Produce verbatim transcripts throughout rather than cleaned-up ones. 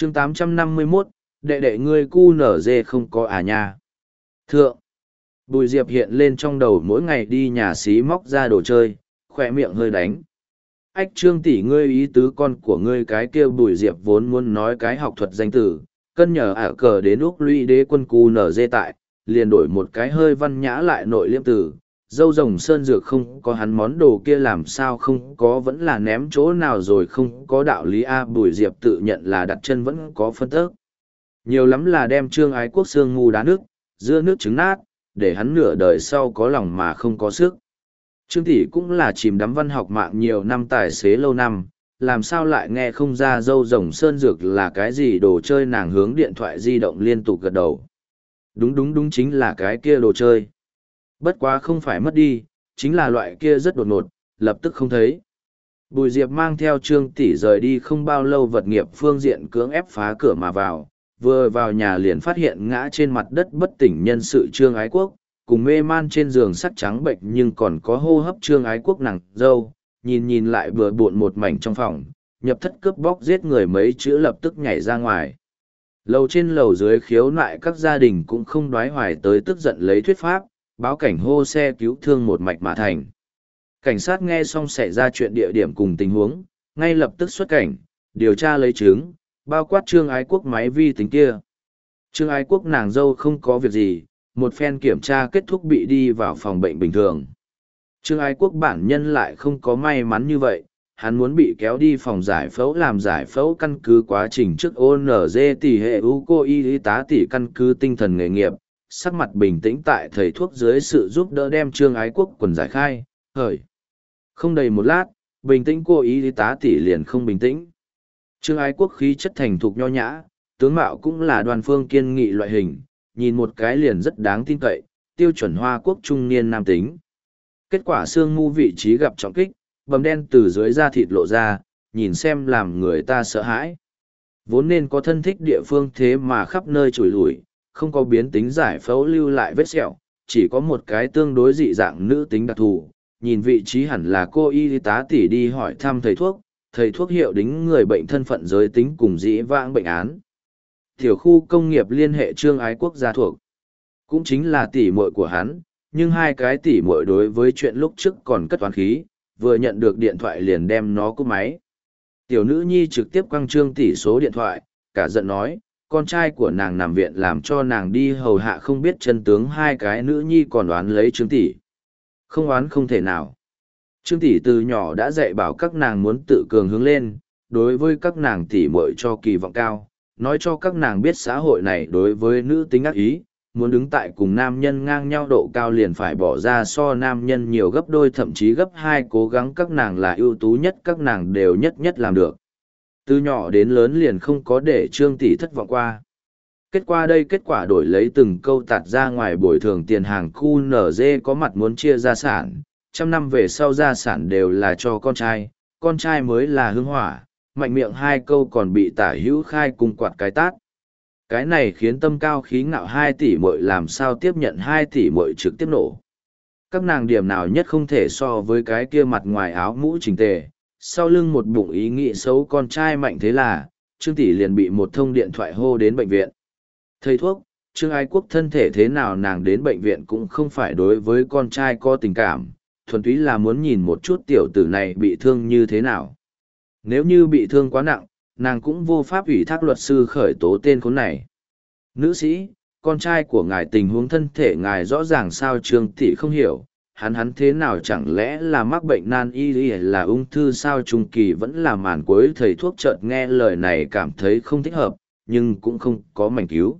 chương tám trăm năm mươi mốt, đệ đệ ngươi cu nở dê không có à nha. Thượng, Bùi Diệp hiện lên trong đầu mỗi ngày đi nhà xí móc ra đồ chơi, khỏe miệng hơi đánh. Ách Trương tỷ ngươi ý tứ con của ngươi cái kia Bùi Diệp vốn muốn nói cái học thuật danh từ, cân nhờ ả cờ đến úc lũy đế quân cu nở dê tại, liền đổi một cái hơi văn nhã lại nội liêm từ. Dâu rồng sơn dược không có hắn món đồ kia làm sao không có vẫn là ném chỗ nào rồi không có đạo lý A. Bùi Diệp tự nhận là đặt chân vẫn có phân tức. Nhiều lắm là đem Trương Ái Quốc xương ngu đá nước, dưa nước trứng nát, để hắn nửa đời sau có lòng mà không có sức. Trương tỷ cũng là chìm đắm văn học mạng nhiều năm tài xế lâu năm, làm sao lại nghe không ra dâu rồng sơn dược là cái gì đồ chơi. Nàng hướng điện thoại di động liên tục gật đầu. Đúng đúng đúng chính là cái kia đồ chơi. Bất quá không phải mất đi, chính là loại kia rất đột ngột, lập tức không thấy. Bùi Diệp mang theo Trương tỷ rời đi không bao lâu, vật nghiệp phương diện cưỡng ép phá cửa mà vào, vừa vào nhà liền phát hiện ngã trên mặt đất bất tỉnh nhân sự Trương Ái Quốc, cùng mê man trên giường sắc trắng bệnh nhưng còn có hô hấp Trương Ái Quốc nàng dâu, nhìn nhìn lại bừa bộn một mảnh trong phòng, nhập thất cướp bóc giết người mấy chữ lập tức nhảy ra ngoài. Lầu trên lầu dưới khiếu nại các gia đình cũng không đoái hoài tới tức giận lấy thuyết pháp, báo cảnh hô xe cứu thương một mạch mà thành. Cảnh sát nghe xong xảy ra chuyện địa điểm cùng tình huống, ngay lập tức xuất cảnh, điều tra lấy chứng, bao quát Trương Ái Quốc máy vi tính kia. Trương Ái Quốc nàng dâu không có việc gì, một phen kiểm tra kết thúc bị đi vào phòng bệnh bình thường. Trương Ái Quốc bản nhân lại không có may mắn như vậy, hắn muốn bị kéo đi phòng giải phẫu làm giải phẫu căn cứ quá trình trước ô en giê tỷ hệ u cô y tá tỷ căn cứ tinh thần nghề nghiệp, sắc mặt bình tĩnh tại thầy thuốc dưới sự giúp đỡ đem Trương Ái Quốc quần giải khai, hởi. Không đầy một lát, bình tĩnh cô y tá tỷ liền không bình tĩnh. Trương Ái Quốc khí chất thành thục nho nhã, tướng mạo cũng là đoàn phương kiên nghị loại hình, nhìn một cái liền rất đáng tin cậy, tiêu chuẩn Hoa Quốc trung niên nam tính. Kết quả xương mu vị trí gặp trọng kích, bầm đen từ dưới da thịt lộ ra, nhìn xem làm người ta sợ hãi. Vốn nên có thân thích địa phương thế mà khắp nơi trùi lủi, không có biến tính giải phẫu lưu lại vết sẹo, chỉ có một cái tương đối dị dạng nữ tính đặc thù. Nhìn vị trí hẳn là cô y tá tỷ đi hỏi thăm thầy thuốc, thầy thuốc hiệu đính người bệnh thân phận giới tính cùng dĩ vãng bệnh án. Tiểu khu công nghiệp liên hệ Trương Ái Quốc gia thuộc, cũng chính là tỷ muội của hắn, nhưng hai cái tỷ muội đối với chuyện lúc trước còn cất toán khí, vừa nhận được điện thoại liền đem nó cúp máy. Tiểu nữ nhi trực tiếp quăng Trương tỷ số điện thoại, cả giận nói, con trai của nàng nằm viện làm cho nàng đi hầu hạ không biết chân tướng, hai cái nữ nhi còn đoán lấy Trương tỷ. Không oán không thể nào. Trương tỷ từ nhỏ đã dạy bảo các nàng muốn tự cường hướng lên, đối với các nàng tỷ muội cho kỳ vọng cao, nói cho các nàng biết xã hội này đối với nữ tính ác ý, muốn đứng tại cùng nam nhân ngang nhau độ cao liền phải bỏ ra so nam nhân nhiều gấp đôi thậm chí gấp hai, cố gắng các nàng là ưu tú nhất các nàng đều nhất nhất làm được. Từ nhỏ đến lớn liền không có để Trương tỷ thất vọng qua. Kết quả đây kết quả đổi lấy từng câu tạt ra ngoài bồi thường tiền hàng khu en giê có mặt muốn chia gia sản, trăm năm về sau gia sản đều là cho con trai, con trai mới là hương hỏa, mạnh miệng hai câu còn bị tả hữu khai cùng quạt cái tát. Cái này khiến tâm cao khí ngạo hai tỷ muội làm sao tiếp nhận hai tỷ muội trực tiếp nổ. Các nàng điểm nào nhất không thể so với cái kia mặt ngoài áo mũ chỉnh tề, sau lưng một bụng ý nghĩ xấu con trai mạnh, thế là, Trương tỷ liền bị một thông điện thoại hô đến bệnh viện. Thầy thuốc, Trương Ái Quốc thân thể thế nào, nàng đến bệnh viện cũng không phải đối với con trai có tình cảm, thuần túy là muốn nhìn một chút tiểu tử này bị thương như thế nào. Nếu như bị thương quá nặng, nàng cũng vô pháp ủy thác luật sư khởi tố tên khốn này. Nữ sĩ, con trai của ngài tình huống thân thể ngài rõ ràng sao? Trương tỷ không hiểu, hắn hắn thế nào, chẳng lẽ là mắc bệnh nan y là ung thư sao? Trung kỳ vẫn là màn cuối. Thầy thuốc chợt nghe lời này cảm thấy không thích hợp, nhưng cũng không có mảnh cứu.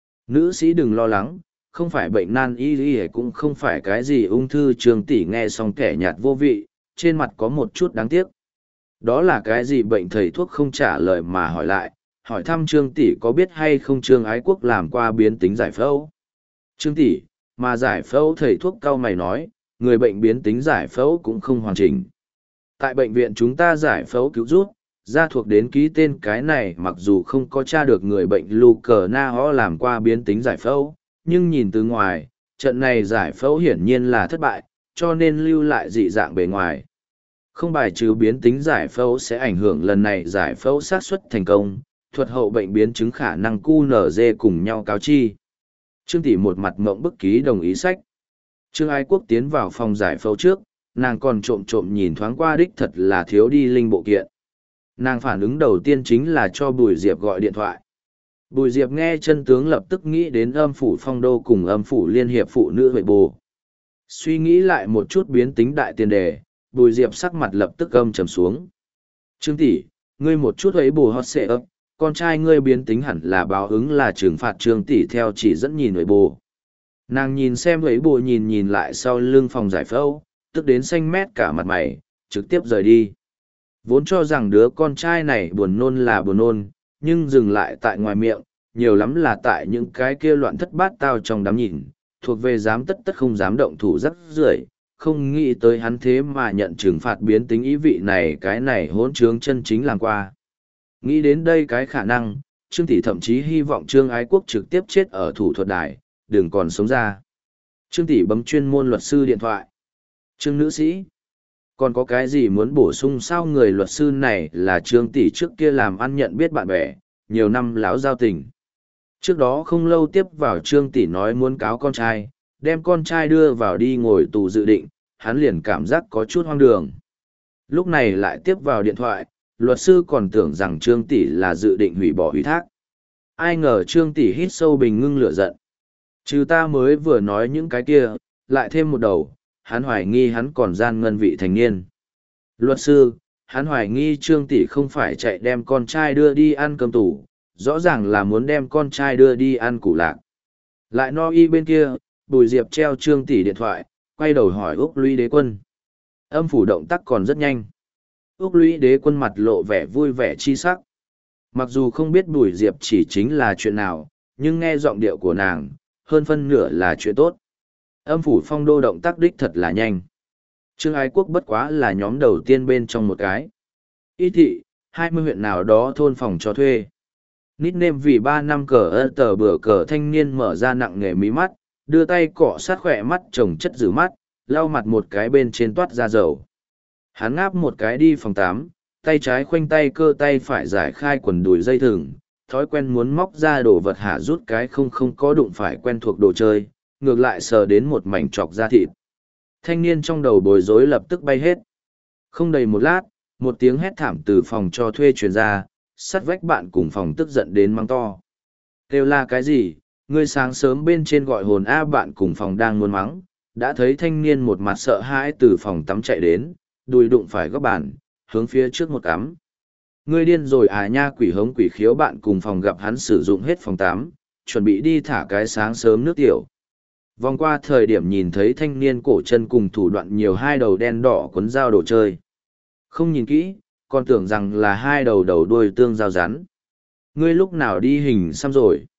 Nữ sĩ đừng lo lắng, không phải bệnh nan y cũng không phải cái gì ung thư. Trương tỷ nghe xong kẻ nhạt vô vị, trên mặt có một chút đáng tiếc. Đó là cái gì bệnh? Thầy thuốc không trả lời mà hỏi lại, hỏi thăm Trương tỷ có biết hay không Trương Ái Quốc làm qua biến tính giải phẫu. Trương tỷ, mà giải phẫu? Thầy thuốc cau mày nói, người bệnh biến tính giải phẫu cũng không hoàn chỉnh. Tại bệnh viện chúng ta giải phẫu cứu rút, gia thuộc đến ký tên cái này, mặc dù không có tra được người bệnh lù cờ na ho làm qua biến tính giải phẫu, nhưng nhìn từ ngoài, trận này giải phẫu hiển nhiên là thất bại, cho nên lưu lại dị dạng bề ngoài. Không bài trừ biến tính giải phẫu sẽ ảnh hưởng lần này giải phẫu xác suất thành công, thuật hậu bệnh biến chứng khả năng cu nở dê cùng nhau cáo chi. Trương tỷ một mặt mộng bức ký đồng ý sách. Trương Ái Quốc tiến vào phòng giải phẫu trước, nàng còn trộm trộm nhìn thoáng qua đích thật là thiếu đi linh bộ kiện. Nàng phản ứng đầu tiên chính là cho Bùi Diệp gọi điện thoại. Bùi Diệp nghe chân tướng lập tức nghĩ đến âm phủ phong đô cùng âm phủ liên hiệp phụ nữ huệ bồ. Suy nghĩ lại một chút biến tính đại tiền đề, Bùi Diệp sắc mặt lập tức âm trầm xuống. Trương tỷ, ngươi một chút ấy bồ hót xệ ấp, con trai ngươi biến tính hẳn là báo ứng là trừng phạt Trương tỷ theo chỉ dẫn nhìn huệ bồ. Nàng nhìn xem huệ bồ nhìn nhìn lại sau lưng phòng giải phẫu, tức đến xanh mét cả mặt mày, trực tiếp rời đi. Vốn cho rằng đứa con trai này buồn nôn là buồn nôn, nhưng dừng lại tại ngoài miệng, nhiều lắm là tại những cái kia loạn thất bát tao trong đám nhìn, thuộc về dám tất tất không dám động thủ rắc rưởi, không nghĩ tới hắn thế mà nhận trừng phạt biến tính ý vị này cái này hỗn trướng chân chính làm qua. Nghĩ đến đây cái khả năng, Trương tỷ thậm chí hy vọng Trương Ái Quốc trực tiếp chết ở thủ thuật đài, đừng còn sống ra. Trương tỷ bấm chuyên môn luật sư điện thoại. Trương nữ sĩ, còn có cái gì muốn bổ sung sao? Người luật sư này là Trương tỷ trước kia làm ăn nhận biết bạn bè, nhiều năm láo giao tình. Trước đó không lâu tiếp vào Trương tỷ nói muốn cáo con trai, đem con trai đưa vào đi ngồi tù dự định, hắn liền cảm giác có chút hoang đường. Lúc này lại tiếp vào điện thoại, luật sư còn tưởng rằng Trương tỷ là dự định hủy bỏ ủy thác. Ai ngờ Trương tỷ hít sâu bình ngưng lửa giận. Trừ ta mới vừa nói những cái kia, lại thêm một đầu, hắn hoài nghi hắn còn gian ngân vị thành niên. Luật sư, hắn hoài nghi Trương tỷ không phải chạy đem con trai đưa đi ăn cơm tủ, rõ ràng là muốn đem con trai đưa đi ăn củ lạc. Lại no y bên kia, Bùi Diệp treo Trương tỷ điện thoại, quay đầu hỏi Úc Lũy Đế Quân. Âm phủ động tác còn rất nhanh. Úc Lũy Đế Quân mặt lộ vẻ vui vẻ chi sắc. Mặc dù không biết Bùi Diệp chỉ chính là chuyện nào, nhưng nghe giọng điệu của nàng, hơn phân nửa là chuyện tốt. Âm phủ phong đô động tác đích thật là nhanh. Trương Ái Quốc bất quá là nhóm đầu tiên bên trong một cái. Y thị, hai mươi huyện nào đó thôn phòng cho thuê. Nickname vì ba năm cờ ơ tờ bữa cờ thanh niên mở ra nặng nghề mí mắt, đưa tay cọ sát khỏe mắt trồng chất rử mắt, lau mặt một cái bên trên toát ra dầu. Hắn ngáp một cái đi phòng tám, tay trái khoanh tay cơ tay phải giải khai quần đùi dây thừng, thói quen muốn móc ra đồ vật hạ rút cái không không có đụng phải quen thuộc đồ chơi, ngược lại sờ đến một mảnh trọc da thịt. Thanh niên trong đầu bối rối lập tức bay hết. Không đầy một lát, một tiếng hét thảm từ phòng cho thuê truyền ra, sắt vách bạn cùng phòng tức giận đến mắng to. Kêu là cái gì? Ngươi sáng sớm bên trên gọi hồn A bạn cùng phòng đang muốn mắng, đã thấy thanh niên một mặt sợ hãi từ phòng tắm chạy đến, đùi đụng phải góc bàn, hướng phía trước một cắm. Ngươi điên rồi à nha, quỷ hống quỷ khiếu. Bạn cùng phòng gặp hắn sử dụng hết phòng tắm, chuẩn bị đi thả cái sáng sớm nước tiểu. Vòng qua thời điểm nhìn thấy thanh niên cổ chân cùng thủ đoạn nhiều hai đầu đen đỏ cuốn dao đồ chơi. Không nhìn kỹ, còn tưởng rằng là hai đầu đầu đuôi tương dao rắn. Ngươi lúc nào đi hình xăm rồi?